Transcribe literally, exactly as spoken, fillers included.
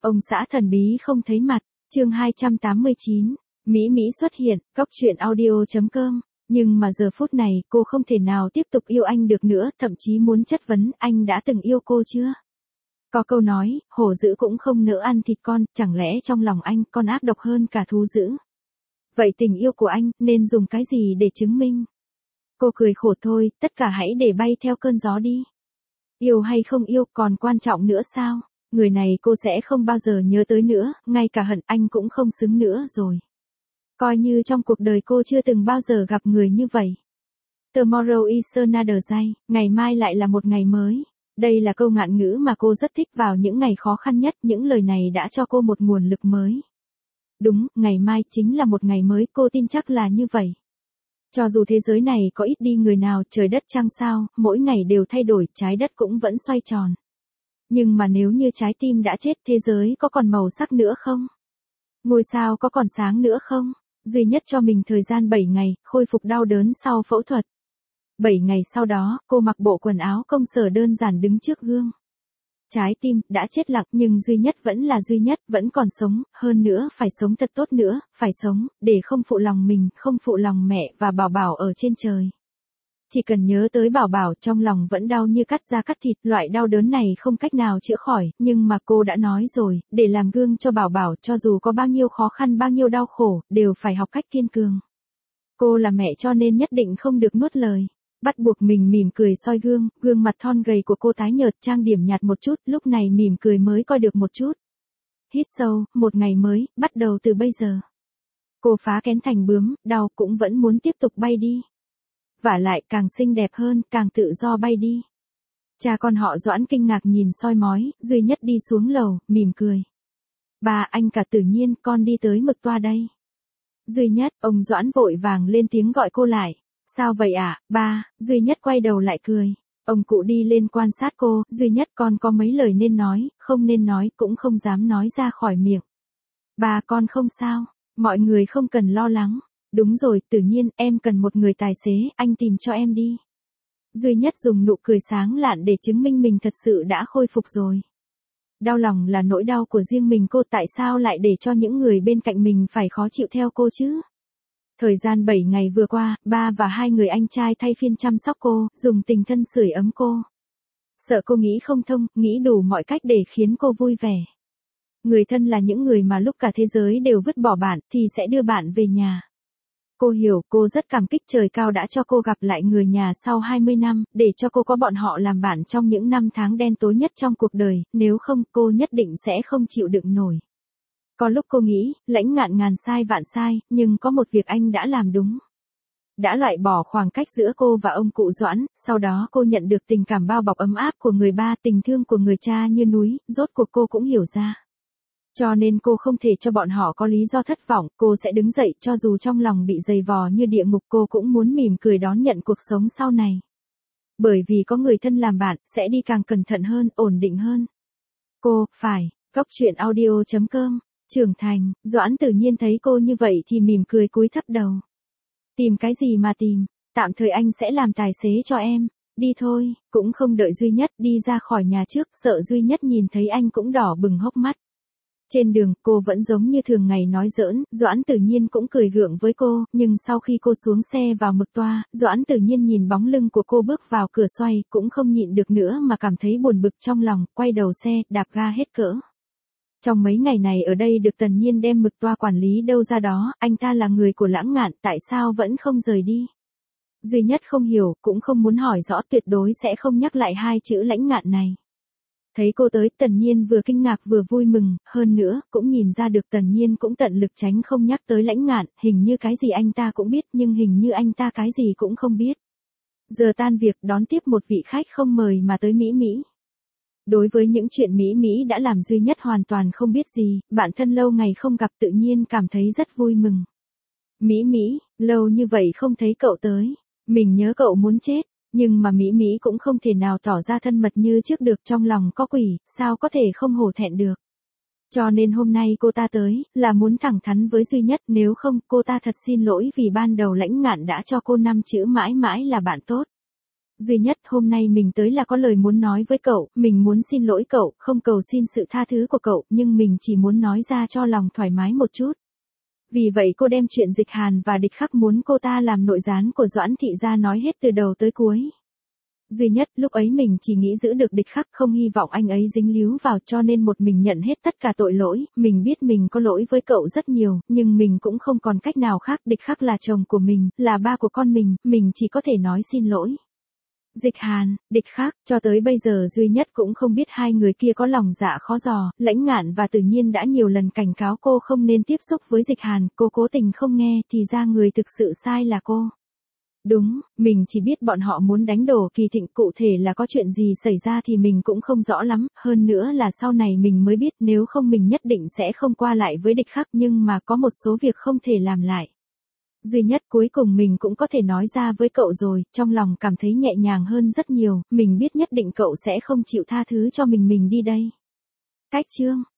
Ông xã thần bí không thấy mặt, chương hai trăm tám mươi chín, Mỹ Mỹ xuất hiện, góc truyện audio chấm com. Nhưng mà giờ phút này cô không thể nào tiếp tục yêu anh được nữa, thậm chí muốn chất vấn anh đã từng yêu cô chưa? Có câu nói, hổ dữ cũng không nỡ ăn thịt con, chẳng lẽ trong lòng anh con ác độc hơn cả thú dữ? Vậy tình yêu của anh nên dùng cái gì để chứng minh? Cô cười khổ thôi, tất cả hãy để bay theo cơn gió đi. Yêu hay không yêu còn quan trọng nữa sao? Người này cô sẽ không bao giờ nhớ tới nữa, ngay cả hận anh cũng không xứng nữa rồi. Coi như trong cuộc đời cô chưa từng bao giờ gặp người như vậy. Tomorrow is another day, ngày mai lại là một ngày mới. Đây là câu ngạn ngữ mà cô rất thích vào những ngày khó khăn nhất, những lời này đã cho cô một nguồn lực mới. Đúng, ngày mai chính là một ngày mới, cô tin chắc là như vậy. Cho dù thế giới này có ít đi người nào, trời đất trăng sao, mỗi ngày đều thay đổi, trái đất cũng vẫn xoay tròn. Nhưng mà nếu như trái tim đã chết, thế giới có còn màu sắc nữa không? Ngôi sao có còn sáng nữa không? Duy nhất cho mình thời gian bảy ngày, khôi phục đau đớn sau phẫu thuật. bảy ngày sau đó, cô mặc bộ quần áo công sở đơn giản đứng trước gương. Trái tim đã chết lặng nhưng duy nhất vẫn là duy nhất, vẫn còn sống, hơn nữa phải sống thật tốt nữa, phải sống, để không phụ lòng mình, không phụ lòng mẹ và bảo bảo ở trên trời. Chỉ cần nhớ tới bảo bảo trong lòng vẫn đau như cắt da cắt thịt, loại đau đớn này không cách nào chữa khỏi, nhưng mà cô đã nói rồi, để làm gương cho bảo bảo cho dù có bao nhiêu khó khăn bao nhiêu đau khổ, đều phải học cách kiên cường. Cô là mẹ cho nên nhất định không được nuốt lời. Bắt buộc mình mỉm cười soi gương, gương mặt thon gầy của cô tái nhợt, trang điểm nhạt một chút, lúc này mỉm cười mới coi được một chút. Hít sâu, một ngày mới, bắt đầu từ bây giờ. Cô phá kén thành bướm, đau cũng vẫn muốn tiếp tục bay đi. Vả lại càng xinh đẹp hơn, càng tự do bay đi. Cha con họ Doãn kinh ngạc nhìn soi mói, duy nhất đi xuống lầu, mỉm cười. Ba, anh cả tự nhiên, con đi tới mực toa đây. Duy nhất, ông Doãn vội vàng lên tiếng gọi cô lại. Sao vậy ạ, à? Ba, duy nhất quay đầu lại cười. Ông cụ đi lên quan sát cô, duy nhất con có mấy lời nên nói, không nên nói, cũng không dám nói ra khỏi miệng. Ba con không sao, mọi người không cần lo lắng. Đúng rồi, tự nhiên, em cần một người tài xế, anh tìm cho em đi. Duy nhất dùng nụ cười sáng lạn để chứng minh mình thật sự đã khôi phục rồi. Đau lòng là nỗi đau của riêng mình cô, tại sao lại để cho những người bên cạnh mình phải khó chịu theo cô chứ? Thời gian bảy ngày vừa qua, ba và hai người anh trai thay phiên chăm sóc cô, dùng tình thân sưởi ấm cô. Sợ cô nghĩ không thông, nghĩ đủ mọi cách để khiến cô vui vẻ. Người thân là những người mà lúc cả thế giới đều vứt bỏ bạn, thì sẽ đưa bạn về nhà. Cô hiểu, cô rất cảm kích trời cao đã cho cô gặp lại người nhà sau hai mươi năm, để cho cô có bọn họ làm bạn trong những năm tháng đen tối nhất trong cuộc đời, nếu không cô nhất định sẽ không chịu đựng nổi. Có lúc cô nghĩ, Lãnh Ngạn ngàn sai vạn sai, nhưng có một việc anh đã làm đúng. Đã loại bỏ khoảng cách giữa cô và ông cụ Doãn, sau đó cô nhận được tình cảm bao bọc ấm áp của người ba, tình thương của người cha như núi, rốt cuộc cô cũng hiểu ra. Cho nên cô không thể cho bọn họ có lý do thất vọng, cô sẽ đứng dậy cho dù trong lòng bị dày vò như địa ngục, cô cũng muốn mỉm cười đón nhận cuộc sống sau này. Bởi vì có người thân làm bạn, sẽ đi càng cẩn thận hơn, ổn định hơn. Cô, phải, góc truyện audio chấm com. Trưởng thành, Doãn tự nhiên thấy cô như vậy thì mỉm cười cúi thấp đầu. Tìm cái gì mà tìm, tạm thời anh sẽ làm tài xế cho em, đi thôi, cũng không đợi duy nhất đi ra khỏi nhà trước, sợ duy nhất nhìn thấy anh cũng đỏ bừng hốc mắt. Trên đường, cô vẫn giống như thường ngày nói giỡn, Doãn tự nhiên cũng cười gượng với cô, nhưng sau khi cô xuống xe vào mực toa, Doãn tự nhiên nhìn bóng lưng của cô bước vào cửa xoay, cũng không nhịn được nữa mà cảm thấy buồn bực trong lòng, quay đầu xe, đạp ga hết cỡ. Trong mấy ngày này ở đây được Tần Nhiên đem mực toa quản lý đâu ra đó, anh ta là người của Lãng Ngạn, tại sao vẫn không rời đi? Duy nhất không hiểu, cũng không muốn hỏi rõ, tuyệt đối sẽ không nhắc lại hai chữ Lãnh Ngạn này. Thấy cô tới, Tần Nhiên vừa kinh ngạc vừa vui mừng, hơn nữa, cũng nhìn ra được Tần Nhiên cũng tận lực tránh không nhắc tới Lãnh Ngạn, hình như cái gì anh ta cũng biết, nhưng hình như anh ta cái gì cũng không biết. Giờ tan việc đón tiếp một vị khách không mời mà tới Mỹ Mỹ. Đối với những chuyện Mỹ Mỹ đã làm duy nhất hoàn toàn không biết gì, bạn thân lâu ngày không gặp tự nhiên cảm thấy rất vui mừng. Mỹ Mỹ, lâu như vậy không thấy cậu tới, mình nhớ cậu muốn chết, nhưng mà Mỹ Mỹ cũng không thể nào tỏ ra thân mật như trước được, trong lòng có quỷ, sao có thể không hổ thẹn được. Cho nên hôm nay cô ta tới, là muốn thẳng thắn với duy nhất, nếu không, cô ta thật xin lỗi vì ban đầu Lãnh Ngạn đã cho cô năm chữ mãi mãi là bạn tốt. Duy Nhất, hôm nay mình tới là có lời muốn nói với cậu, mình muốn xin lỗi cậu, không cầu xin sự tha thứ của cậu, nhưng mình chỉ muốn nói ra cho lòng thoải mái một chút. Vì vậy cô đem chuyện Dịch Hàn và Địch Khắc muốn cô ta làm nội gián của Doãn Thị ra nói hết từ đầu tới cuối. Duy Nhất, lúc ấy mình chỉ nghĩ giữ được Địch Khắc, không hy vọng anh ấy dính líu vào, cho nên một mình nhận hết tất cả tội lỗi. Mình biết mình có lỗi với cậu rất nhiều, nhưng mình cũng không còn cách nào khác. Địch Khắc là chồng của mình, là ba của con mình, mình chỉ có thể nói xin lỗi. Dịch Hàn, Địch Khắc, cho tới bây giờ Duy Nhất cũng không biết hai người kia có lòng dạ khó dò. Lãnh Ngạn và Tự Nhiên đã nhiều lần cảnh cáo cô không nên tiếp xúc với Dịch Hàn, cô cố tình không nghe, thì ra người thực sự sai là cô. Đúng, mình chỉ biết bọn họ muốn đánh đổ Kỳ Thịnh, cụ thể là có chuyện gì xảy ra thì mình cũng không rõ lắm, hơn nữa là sau này mình mới biết, nếu không mình nhất định sẽ không qua lại với Địch Khắc, nhưng mà có một số việc không thể làm lại. Duy Nhất, cuối cùng mình cũng có thể nói ra với cậu rồi, trong lòng cảm thấy nhẹ nhàng hơn rất nhiều, mình biết nhất định cậu sẽ không chịu tha thứ cho mình mình đi đây. Cách chương